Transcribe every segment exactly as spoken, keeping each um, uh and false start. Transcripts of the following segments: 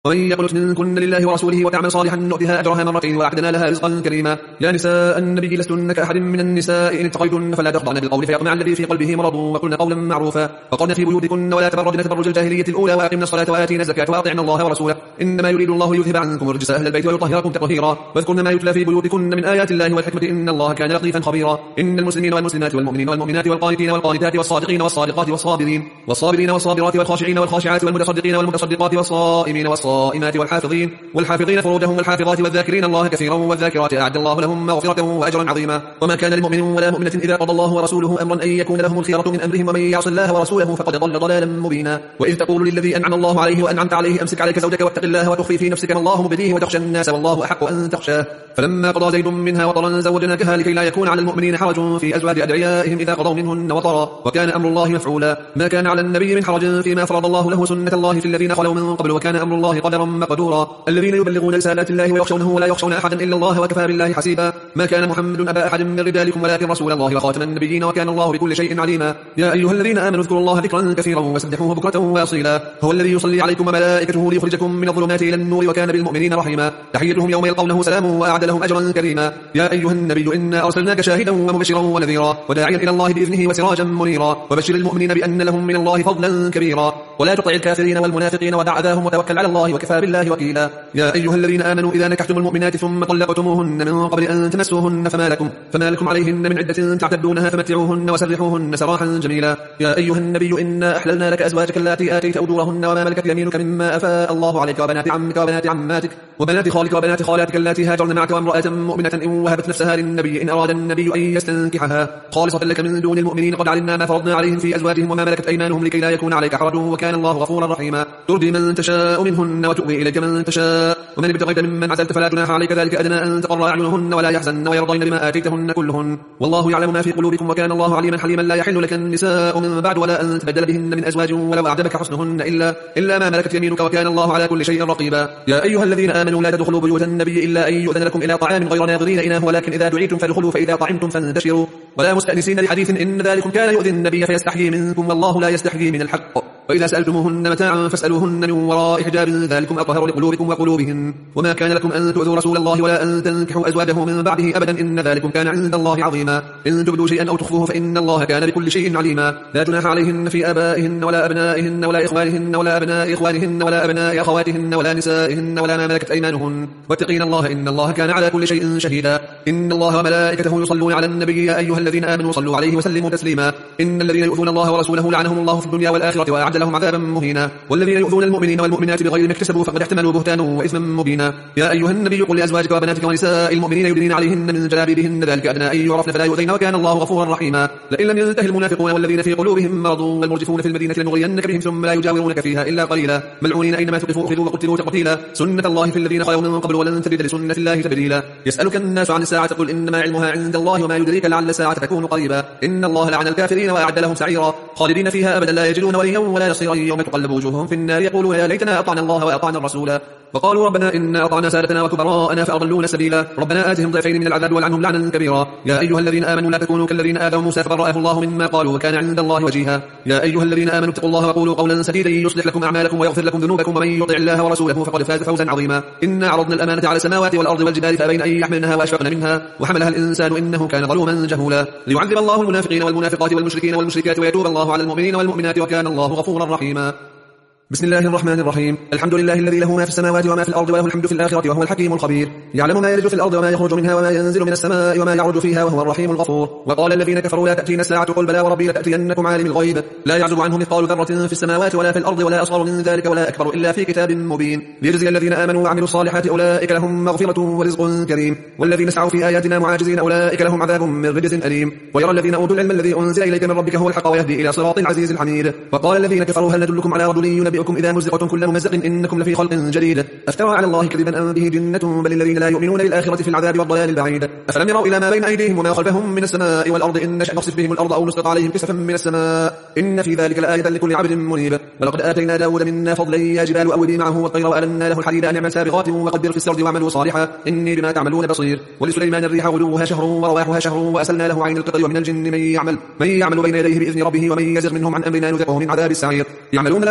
ومن يقنت منكن لله ورسوله وتعمل صالحا نؤتها أجرها مرتين وأعتدنا لها رزقا كريما. يا نساء النبي لستن كأحد من النساء إن اتقيتن فلا تخضعن بالقول فيطمع الذي في قلبه مرض وقلن قولا معروفا وقرن في بيوتكن ولا تبرجن تبرج الجاهلية الأولى وأقمنا الصلاة وآتينا الزكاة وأطعنا الله ورسوله إنما يريد الله ليذهب عنكم الرجس أهل البيت ويطهركم تطهيرا واذكرن ما يتلى في بيوتكن من آيات الله والحكمة إن الله كان لطيفا خبيرا. إن المسلمين والمسلمات والمؤمنين والمؤمنات والقانتين والقانتات والصادقين والصادقات والصابرين والصابرين والصابرات والخاشعين والخاشعات والمتصدقين والمتصدقات والصائمين والصائمات والحافظين والحافظين فروجهم والحافظات والذاكرين الله كثيرا والذاكرات أعد الله لهم مغفرة وأجرا عظيما. وما كان لمؤمن ولا مؤمنة إذا قضى الله ورسوله أمرا أن يكون لهم الخيرة من أمرهم ومن يعص الله ورسوله فقد ضل ضلالا مبينا. وإذ تقول للذي أنعم الله عليه وأنعمت عليه أمسك عليك زوجك واتق الله وتخفي في نفسك ما الله مبديه وتخشى الناس والله أحق أن تخشاه. فلما قضى زيد منها وطرا زوجناكها لكي لا يكون على المؤمنين حرج في أزواج أدعيائهم إذا قضوا منهن وطرا وكان أمر الله مفعولا. ما كان على النبي من حرج فيما فرض الله له سنة الله في الذين خلوا من قبل وكان أمر الله قدرا مقدورا. الذين يبلغون رسالات الله ويخشونه ولا يخشون أحدا إلا الله وكفى بالله حسيبا. ما كان محمد أبا أحد من رجالكم ولكن رسول الله وخاتم النبيين وكان الله بكل شيء عليما. يا أيها الذين آمنوا اذكروا الله ذكرا كثيرا وسبحوه بكرة وأصيلا. هو الذي يصلي عليكم وملائكته ليخرجكم من الظلمات إلى النور وكان بالمؤمنين رحيما. تحيتهم يوم يلقونه سلام وأعد لهم أجرا كريما. يا أيها النبي إنا أرسلناك شاهدا ومبشرا ونذيرا وداعيا إلى الله بإذنه وسراجا منيرا وبشر المؤمنين بأن لهم من الله فضلا كبيرا. ولا تطع الكافرين والمنافقين ودع أذاهم وتوكل على الله وكفى بالله وكيلا. يا أيها الذين آمنوا إذا نكحتم المؤمنات ثم طلقتموهن من قبل أن تمسوهن فما لكم, فما لكم عليهن من عدة تعتدونها فمتعوهن وسرحوهن سراحا جميلا. يا أيها النبي إنا أحللنا لك أزواجك اللاتي آتيت أجورهن وما ملكت يمينك مما أفاء الله عليك وبنات عمك وبنات عماتك وبنات خالك وبنات خالاتك اللاتي هاجرن معك وامرأة مؤمنة إن وهبت نفسها للنبي إن أراد النبي أن يستنكحها خالصة لك من دون المؤمنين قد علمنا ما فرضنا عليهم في أزواجهم وما ملكت أيمانهم لكي لا يكون عليك حرج وكان الله غفورا رحيما. ترضي من تشاء منهن وتؤوي إليك من تشاء ومن ابتغيت ممن عزلت فلا جناح عليك ذلك أدنى أن تقر أعينهن ولا يحزن ويرضين بما آتيتهن كلهن والله يعلم ما في قلوبكم وكان الله عليما حليما. لا يحل لك النساء من بعد ولا أن تبدل بهن من أزواج ولو أعجبك حسنهن إلا إلا ما ملكت يمينك وكان الله على كل شيء رقيبا. يا أيها الذين آمنوا لا تدخلوا بيوت النبي إلا أن يؤذن لكم إلى طعام غير ناظرين إناه ولكن إذا دعيتم فادخلوا فإذا طعمتم فانتشروا ولا مستأنسين لحديث إن ذلكم كان يؤذي النبي فيستحيي منكم والله لا يستحيي من الحق. وإذا سألتموهن متاعا فاسألوهن من وراء حجاب ذلكم أطهر لقلوبكم وقلوبهن. وما كان لكم أن تؤذوا رسول الله ولا أن تنكحوا أزواجه من بعده أبدا إن ذلكم كان عند الله عظيما. إن تبدوا شيئا أو تخفوه فإن الله كان بكل شيء عليما. لا جناح عليهن في آبائهن ولا أبنائهن ولا إخوانهن ولا أبناء إخوانهن ولا أبناء أخواتهن ولا نسائهن ولا ما ملكت أيمانهن واتقين الله إن الله كان على كل شيء شهيدا. إن الله وملائكته يصلون على النبي يا أيها الذين آمنوا صلوا عليه وسلموا تسليما. إن الذين يؤذون الله ورسوله لعنهم الله في الدنيا والآخرة وأعد لهم عذابا مهينا. والذين يؤذون المؤمنين والمؤمنات بغير ما اكتسبوا فقد احتملوا بهتانا وإثما مبينا. يا أيها النبي قل لأزواجك وبناتك ونساء المؤمنين يدنين عليهن من جلابيبهن ذلك أدنى أن يعرفن فلا يؤذين وكان الله غفورا رحيما. لئن لم ينتهي المنافقون والذين في قلوبهم مرض والمرجفون في المدينة لنغرينك بهم ثم لا يجاورونك فيها إلا قليلا ملعونين أينما ثقفوا أخذوا وقتلوا تقتيلا. سنة الله في الذين خلوا من قبل ولن تجد لسنة الله تبديلا. يسألك الناس عن الساعة قل إنما علمها عند الله وما يدريك لعل الساعة تكون قريبا. إن الله لعن الكافرين وأعد لهم سعيرا خالدين فيها أبدا لا يجدون وليا ولا نصيرا يوم تقلب وجوههم في النار يقولون يا ليتنا أطعنا الله وأطعنا الرسول وقالوا ربنا إنا أطعنا سادتنا وكبراءنا فأضلونا سبيلا ربنا آتهم ضعفين من العذاب والعنهم لعنا كبيرا. يا أيها الذين آمنوا لا تكونوا كالذين آذوا موسى فبرأه الله مما قالوا وكان عند الله وجيها. يا أيها الذين آمنوا اتقوا الله وقولوا قولا سديدا يصلح لكم أعمالكم ويغفر لكم ذنوبكم ومن يطع الله ورسوله فقد فاز فوزا عظيما. إنا عرضنا الأمانة على السماوات والأرض والجبال فأبين أن يحملنها وأشفقن منها وحملها الإنسان إنه كان ظلوما جهولا. ليعذب الله المنافقين والمنافقات والمشركين والمشركات ويتوب الله على المؤمنين والمؤمنات وكان الله غفورا رحيما. بسم الله الرحمن الرحيم. الحمد لله الذي له ما في السماوات وما في الأرض وله الحمد في الآخرة وهو الحكيم الخبير. يعلم ما يلج في الأرض وما يخرج منها وما ينزل من السماء وما يعرج فيها وهو الرحيم الغفور. وقال الذين كفروا لا تأتينا الساعة قل بلى وربي لتأتينكم عالم الغيب لا يعزب عنه مثقال ذرة في السماوات ولا في الأرض ولا أصغر من ذلك ولا أكبر إلا في كتاب مبين ليجزي الذين آمنوا وعملوا الصالحات أولئك لهم مغفرة ورزق كريم والذين سعوا في آياتنا معاجزين أولئك لهم عذاب من رجز أليم. ويرى الذين أوتوا العلم الذي أنزل إليك من ربك هو الحق ويهدي إلى صراط العزيز الحميد. وقال الذين كفروا هل ندلكم على رجل ينبئكم إذا مزقتم كل ممزق إنكم لفي خلق جديد أفترى على الله كذبا أم به جنة بل الذين لا يؤمنون بالآخرة في العذاب والضلال البعيد. أفلم يروا إلى ما بين أيديهم وما خلفهم من السماء والأرض إن نشأ نخسف بهم الأرض أو نسقط عليهم كسفا من السماء إن في ذلك لآية لكل عبد منيب. ولقد آتينا داود منا فضلا يا جبال أوبي معه والطير وألنا له الحديد أن يعمل سابغات وقدر في السرد واعملوا صالحا إني بما تعملون بصير. ولسليمان الريح غدوها شهر ورواحها شهر وأسلنا له عين القطر ومن الجن من يعمل من يعمل بين يديه بإذن ربه ومن يزغ منهم عن أمرنا نذقه من عذاب السعير. يعملون له ما يشاء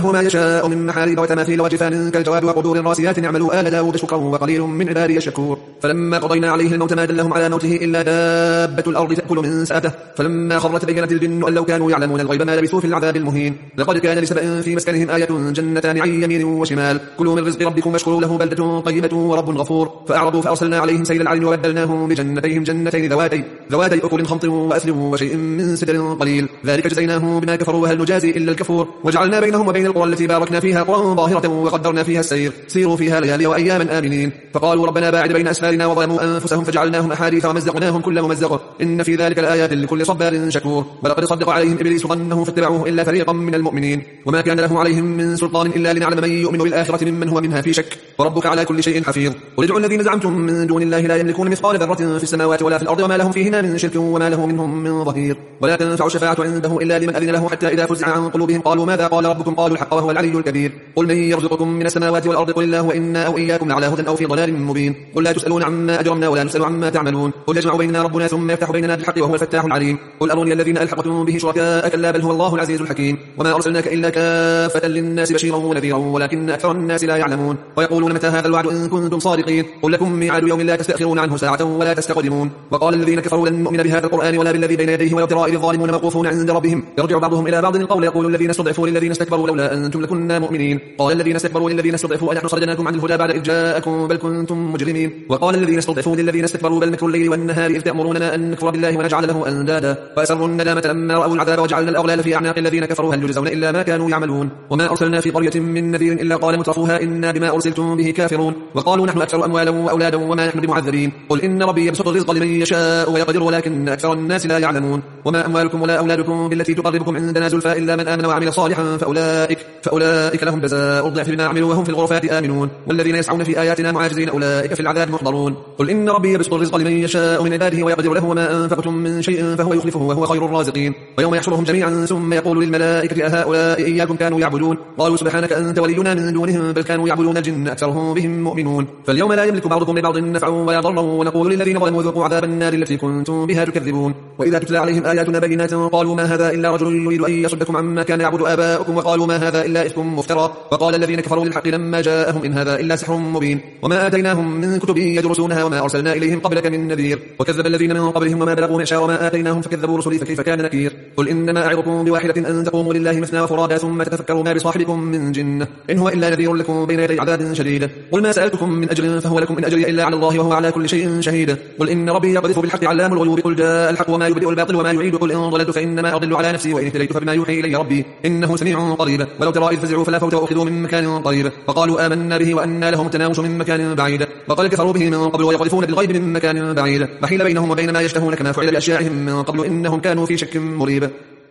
حساء من محاريب وتماثيل وجفان كالجواب وقدور راسيات اعملوا آل داود شكرا وقليل من عبادي الشكور فلما قضينا عليه الموت ما دلهم على موته إلا دابة الأرض تأكل من سأته فلما خر تبينت الجن أن لو كانوا يعلمون الغيب ما لبثوا في العذاب المهين لقد كان لسبأ في مسكنهم آية جنتان عن يمين وشمال كلوا من رزق ربكم واشكروا له بلدة طيبة ورب غفور فأعرضوا فأرسلنا عليهم سيل العرم وبدلناهم بجنتيهم جنتين ذواتي ذواتي أكل خمط وأثل وشيء من سدر قليل ذلك جزيناهم بما كفروا وهل نجازي إلا الكفور وجعلنا بينهم وبين القرى التي باركنا فيها قرى ظاهرة وقدرنا فيها السير سيروا فيها ليالي وأياما آمنين فقالوا ربنا باعد بين أسفارنا وظلموا أنفسهم فجعلناهم أحاديث ومزقناهم كل ممزق إن في ذلك لآيات لكل صبار شكور ولقد صدق عليهم إبليس ظنه فاتبعوه إلا فريقا من المؤمنين وما كان له عليهم من سلطان إلا لنعلم من يؤمن بالآخرة ممن هو منها في شك وربك على كل شيء حفيظ قل ادعوا الذين زعمتم من دون الله لا يملكون مثقال ذرة في السماوات ولا في الأرض وما لهم فيهما من شرك وما له منهم من ظهير ولا تنفع الشفاعة عنده إلا لمن أذن له حتى إذا فزع عن قلوبهم قالوا ماذا قال ربكم قالوا الحق وهو العلي الكبير قل من يرزقكم من السماوات والأرض قل الله وإنا أو إياكم لعلى هدى أو في ضلال مبين قل لا تسألون عما أجرمنا ولا نسأل عما تعملون قل يجمع بيننا ربنا ثم يفتح بيننا بالحق وهو الفتاح العليم قل أروني الذين ألحقتم به شركاء كلا بل هو الله العزيز الحكيم وما أرسلناك إلا كافة للناس بشيرا ونذيرا ولكن أكثر الناس لا يعلمون ويقولون متى هذا الوعد إن كنتم صادقين قل لكم ميعاد يوم لا تستأخرون عنه ساعة ولا تستقدمون وقال الذين كفروا لن نؤمن بهذا القرآن ولا بالذي بين يديه ويرى إذ الظالمون موقوفون عند ربهم يرجع بعضهم إلى بعض القول يقول الذين استضعفوا للذين استكبروا لولا أنتم لكنا مؤمنين قال الذين استكبروا للذين استضعفوا أنحن صددناكم عن الهدى بعد إذ جاءكم بل كنتم مجرمين وقال الذين استضعفوا للذين استكبروا بل مكر الليل والنهار إذ تأمروننا أن نكفر بالله ونجعل له أندادا وأسروا الندامة لما رأوا العذاب وجعلنا الأغلال في أعناق الذين كفروا هل يجزون إلا ما كانوا يعملون وما أرسلنا في قرية من نذير إلا قال مترفوها إنا بما أرسلتم به كافرون وقالوا نحن أكثر أموالا وأولادا وما نحن بمعذبين قل إن ربي يبسط الرزق لمن يشاء ويقدر ولكن أكثر الناس لا يعلمون وما أموالكم ولا أولادكم بالتي تقربكم عندنا زلفى إلا من آمن وعمل صالحا فأولئك فأولئك لهم جزاء الضعف بما عملوا وهم في الغرفات آمنون والذين يسعون في آياتنا معاجزين أولئك في العذاب محضرون قل إن ربي يبسط الرزق لمن يشاء من عباده ويقدر له وما أنفقتم من شيء فهو يخلفه وهو خير الرازقين ويوم يحشرهم جميعا ثم يقول للملائكة أهؤلاء إياكم كانوا يعبدون قالوا سبحانك أنت ولينا من دونهم بل كانوا يعبدون الجن أكثرهم بهم مؤمنون فاليوم لا يملك بعضكم لبعض نفعا ولا ضرا ونقول للذين ظلموا ذوقوا عذاب النار التي كنتم بها تكذبون وإذا تتلى عليهم آياتنا بينات قالوا ما هذا إلا رجل يريد أن يصدكم عما كان يعبد آباؤكم وقالوا ما هذا إلا إفك مفترى وقال الذين كفروا للحق لما جاءهم إن هذا إلا سحر مبين وما آتيناهم من كتب يدرسونها وما أرسلنا إليهم قبلك من نذير وكذب الذين من قبلهم وما بلغوا معشار ما آتيناهم فكذبوا رسلي فكيف كان نكير قل إنما أعظكم بواحدة أن تقوموا لله مثنى وفرادا ثم تتفكروا ما بصاحبكم من جنة إن هو إلا نذير لكم بين يدي عذاب شديد قل ما سألتكم من أجر فهو لكم إن أجري إلا على الله وهو على كل شيء شهيد قل إن ربي يقذف بالحق علام الغيوب قل جاء الحق وما يبدئ الباطل وما يعيد قل إن ضللت فإنما أضل على نفسي وإن اهتديت فبما يوحي إلي ربي إنه سميع قريب ولو ترى إذ فزعوا فلا فوت وأخذوا من مكان قريب وقالوا آمنا به وأنى لهم التناوش من مكان بعيد وقد كفروا به من قبل ويقذفون بالغيب من مكان بعيد وحيل بينهم وبين ما يشتهون كما فعل بأشياعهم من قبل إنهم كانوا في شك مريب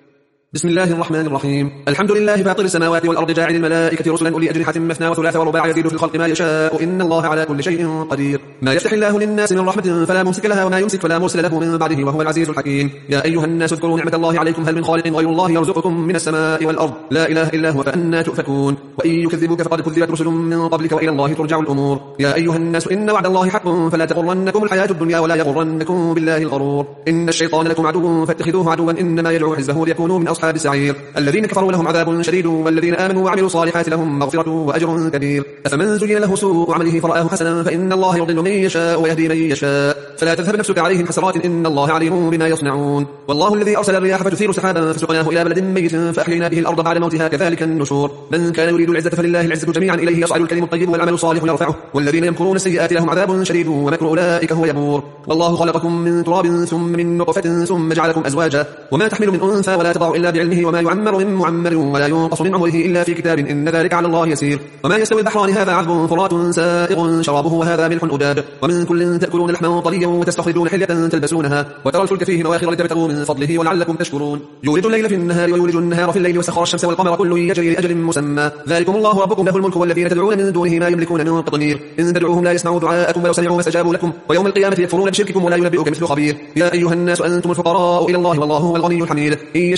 بسم الله الرحمن الرحيم الحمد لله فاطر السماوات والأرض جاعل الملائكة رسلا أولي أجنحة مثنى وثلاث ورباع يزيد في الخلق ما يشاء إن الله على كل شيء قدير ما يفتح الله للناس من رحمة فلا ممسك لها وما يمسك فلا مرسل له من بعده وهو العزيز الحكيم يا أيها الناس اذكروا نعمة الله عليكم هل من خالق غير الله يرزقكم من السماء والأرض لا إله إلا هو فأنى تؤفكون وإن يكذبوك فقد كذبت رسل من قبلك وإلى الله ترجع الأمور يا أيها الناس إن وعد الله حق فلا تغرنكم الحياة الدنيا ولا يغرنكم بالله الغرور إن الشيطان لكم عدو فاتخذوه عدوا إنما يدعو حزبه ليكونوا من أصحاب السعير الذين كفروا لهم عذاب شديد والذين آمنوا وعملوا الصالحات لهم مغفرة وأجر كبير أفمن زين له سوء عمله فرآه حسنا فإن الله يضل من يشاء ويهدي من يشاء فلا تذهب نفسك عليهم حسرات إن الله عليم بما يصنعون والله الذي أرسل الرياح فتثير سحابا فسقناه إلى بلد ميت فأحيينا به الأرض بعد موتها كذلك النشور من كان يريد العزة فلله العزة جميعا إليه يصعد الكلم الطيب والعمل الصالح يرفعه والذين يمكرون السيئات لهم عذاب شديد ومكر أولئك هو يبور والله خلقكم من تراب ثم من نطفة ثم جعلكم أزواجا وما تحمل من أنثى ولا تضع إلا بعلمه وما يعمر من معمر ولا ينقص من عمره إلا في كتاب إن ذلك على الله يسير وما يستوي البحران هذا عذب فرات سائغ شرابه وهذا ملح أجاج ومن كل تأكلون لحما طريا وتستخرجون حلية تلبسونها وترى الفلك فيه مواخر لتبتغوا من فضله ولعلكم تشكرون يولج الليل في النهار ويولج النهار في الليل وسخر الشمس والقمر كل يجري لأجل مسمى ذلكم الله ربكم له الملك والذين تدعون من دونه ما يملكون من قطمير إن تدعوهم لا يسمعوا دعاءكم ولو سمعوا ما استجابوا لكم ويوم القيامة يكفرون بشرككم ولا ينبئك مثل خبير يا أيها الناس أنتم الفقراء إلى الله والله هو الغني الحميد إن يشأ يذهبكم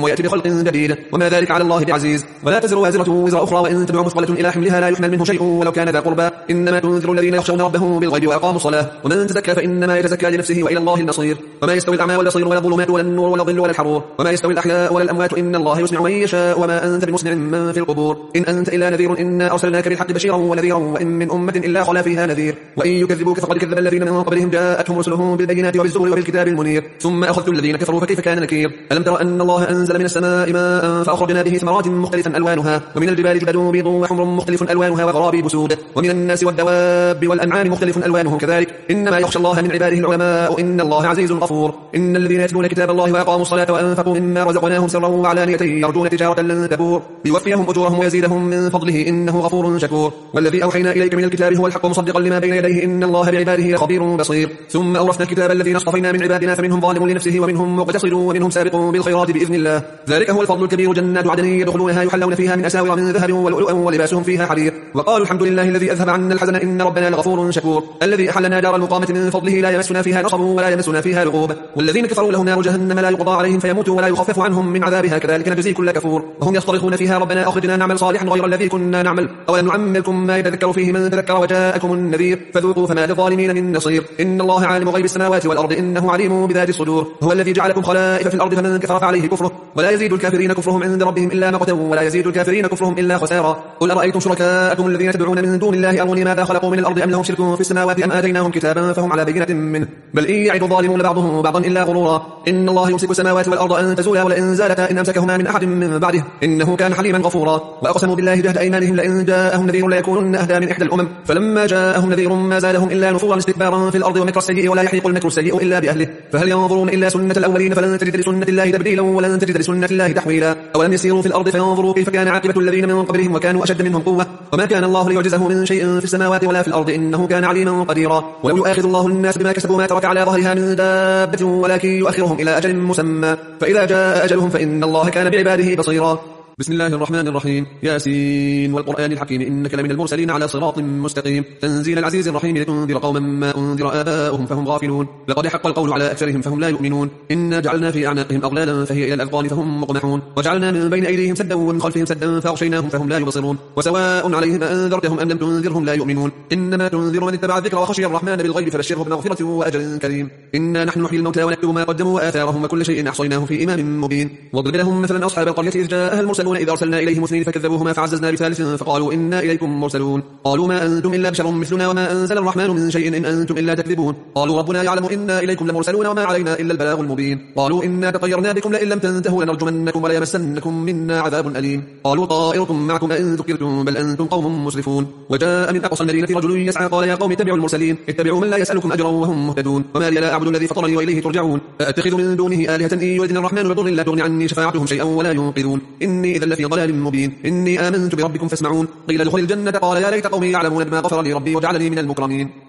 ويأتي بخلق جديد وما ذلك على الله بعزيز. ولا تزر وازرة وزر أخرى وإن تدع مثقلة إلى حملها لا يحمل منه شيء ولو كان ذا قربى إنما تنذر الذين يخشون ربهم بالغيب وأقاموا الصلاة ومن تزكى فإنما يتزكى لنفسه وإلى الله المصير. وما يستوي الأعمى والبصير ولا الظلمات ولا النور ولا الظل ولا الحرور وما يستوي الأحياء ولا الأموات إن الله يسمع من يشاء وما أنت بمسمع من في القبور إن أنت إلا نذير إنا أرسلناك بالحق بشيرا ونذيرا وإن من أمة إلا خلا فيها نذير وإن يكذبوك فقد كذب الذين من قبلهم جاءتهم رسلهم بالبينات وبالزبر وبالكتاب المنير ثم أخذت الذين كفروا فكيف كان نكير. ألم تر أن الله أنزل من السماء ماء فأخرجنا به ثمرات مختلفا ألوانها ومن الجبال جدد بيض وحمر مختلف ألوانها وغرابيب سود ومن الناس والدواب والأنعام مختلف ألوانهم كذلك إنما يخشى الله من عباده العلماء إن الله عزيز غفور. إن الذين يتلون كتاب الله وأقاموا الصلاة وأنفقوا مما رزقناهم سرا وعلانية يرجون تجارة لن تبور ليوفيهم أجورهم ويزيدهم من فضله إنه غفور شكور. والذي أوحينا إليك من الكتاب هو الحق مصدقا لما بين يديه إن الله بعباده خبير بصير. ثم أورثنا الكتاب الذين اصطفينا من عبادنا فمنهم ظالم لنفسه ومنهم مقتصد ومنهم سابق بالخيرات بإذن الله ذلك هو الفضل الكبير. جنات عدن يدخلونها يحلون فيها من أساور من ذهب ولؤلؤا ولباسهم فيها حرير وقالوا الحمد لله الذي أذهب عنا الحزن إن ربنا لغفور شكور. الذي أحلنا دار المقامة من فضله لا يمسنا فيها نصب ولا يمسنا فيها لغوب والذين كفروا لهم نار جهنم لا يقضى عليهم فيموتوا ولا يخفف عنهم من عذابها كذلك نجزي كل كفور. وهم يصطرخون فيها ربنا أخرجنا نعمل صالحا غير الذي كنا نعمل أولم نعمركم ما يتذكر فيه من تذكر وجاءكم النذير فذوقوا فما للظالمين من نصير. إن الله عالم غيب السماوات والأرض إنه عليم بذات الصدور. هو الذي جعلكم خلائف في الأرض فمن كفر فعليه كفره ولا يزيد الكافرين كفرهم عند ربهم إلا مقتا ولا يزيد الكافرين كفرهم إلا خسارا. قل أرأيتم شركاءكم الذين تدعون من دون الله أروني ماذا خلقوا من الأرض أم لهم شرك في السماوات أم آتيناهم كتابا فهم على بينة منه بل إن يعد الظالمون بعضهم بعضا إلا غرورا. إن الله يمسك السماوات والأرض أن تزولا ولئن زالتا إن أمسكهما من أحد من بعده إنه كان حليما غفورا. وأقسموا بالله جهد أيمانهم لئن جاءهم نذير ليكونن أهدى من إحدى الأمم فلما جاءهم نذير ما زالهم إلا نفورا استكبارا في الأرض ومكر السيء ولا يحيق المكر السيء إلا بأهله فهل ينظرون إلا سنة الأولين فلن تجد لسنة الله تبديلا ولن تجد لسنة الله تحويلا. أولم يسيروا في الأرض فينظروا كيف كان عاقبة الذين من قبلهم وكانوا أشد منهم قوة وما كان الله ليعجزه من شيء في السماوات ولا في الأرض إنه كان عليما قديرا. ولو يؤاخذ الله الناس بما كسبوا ما ترك على ظهرها من دابة ولكن يؤخرهم إلى أجل مسمى فإذا جاء أجلهم فإن الله كان بعباده بصيرا. بسم الله الرحمن الرحيم ياسين والقرآن الحكيم إنك لمن المرسلين على صراط مستقيم تنزيل العزيز الرحيم لتنذر قوما ما أنذر آباؤهم فهم غافلون لقد حق القول على أكثرهم فهم لا يؤمنون إنا جعلنا في أعناقهم أغلالا فهي إلى الأذقان فهم مقمحون وجعلنا من بين أيديهم سدا ومن خلفهم سدا فأغشيناهم فهم لا يبصرون وسواء عليهم أنذرتهم أم لم تنذرهم لا يؤمنون إنما تنذر من اتبع الذكر وخشي الرحمن بالغيب فبشره بمغفرة وأجر كريم. إنا نحن نحيي الموتى ونكتب ما قدموا وآثارهم وكل شيء أحصيناه في إمام مبين. واضرب لهم مثلا أصحاب القرية إذ جاءها المرسلون إذ أرسلنا إليهم اثنين فكذبوهما فعززنا بثالث فقالوا إنا إليكم مرسلون قالوا ما أنتم إلا بشر مثلنا وما أنزل الرحمن من شيء إن أنتم إلا تكذبون قالوا ربنا يعلم إنا إليكم لمرسلون وما علينا إلا البلاغ المبين. قالوا إنا تطيرنا بكم لئن لم تنتهوا لنرجمنكم وليمسنكم منا عذاب أليم. قالوا طائركم معكم أئن ذكرتم بل أنتم قوم مسرفون. وجاء من أقصى المدينة رجل يسعى قال يا قوم اتبعوا المرسلين اتبعوا من لا يسألكم أجرا وهم مهتدون وما لي لا أعبد الذي فطرني وإليه ترجعون أأتخذ من دونه آلهة إن يردني الرحمن بضر لا تغني عني شفاعتهم شيئا ولا ينقذون إني إذا لفي ضلال مبين. إني آمنت بربكم فاسمعون قيل ادخل الجنة قال يا ليت قومي يعلمون بما غفر لي ربي وجعلني من المكرمين.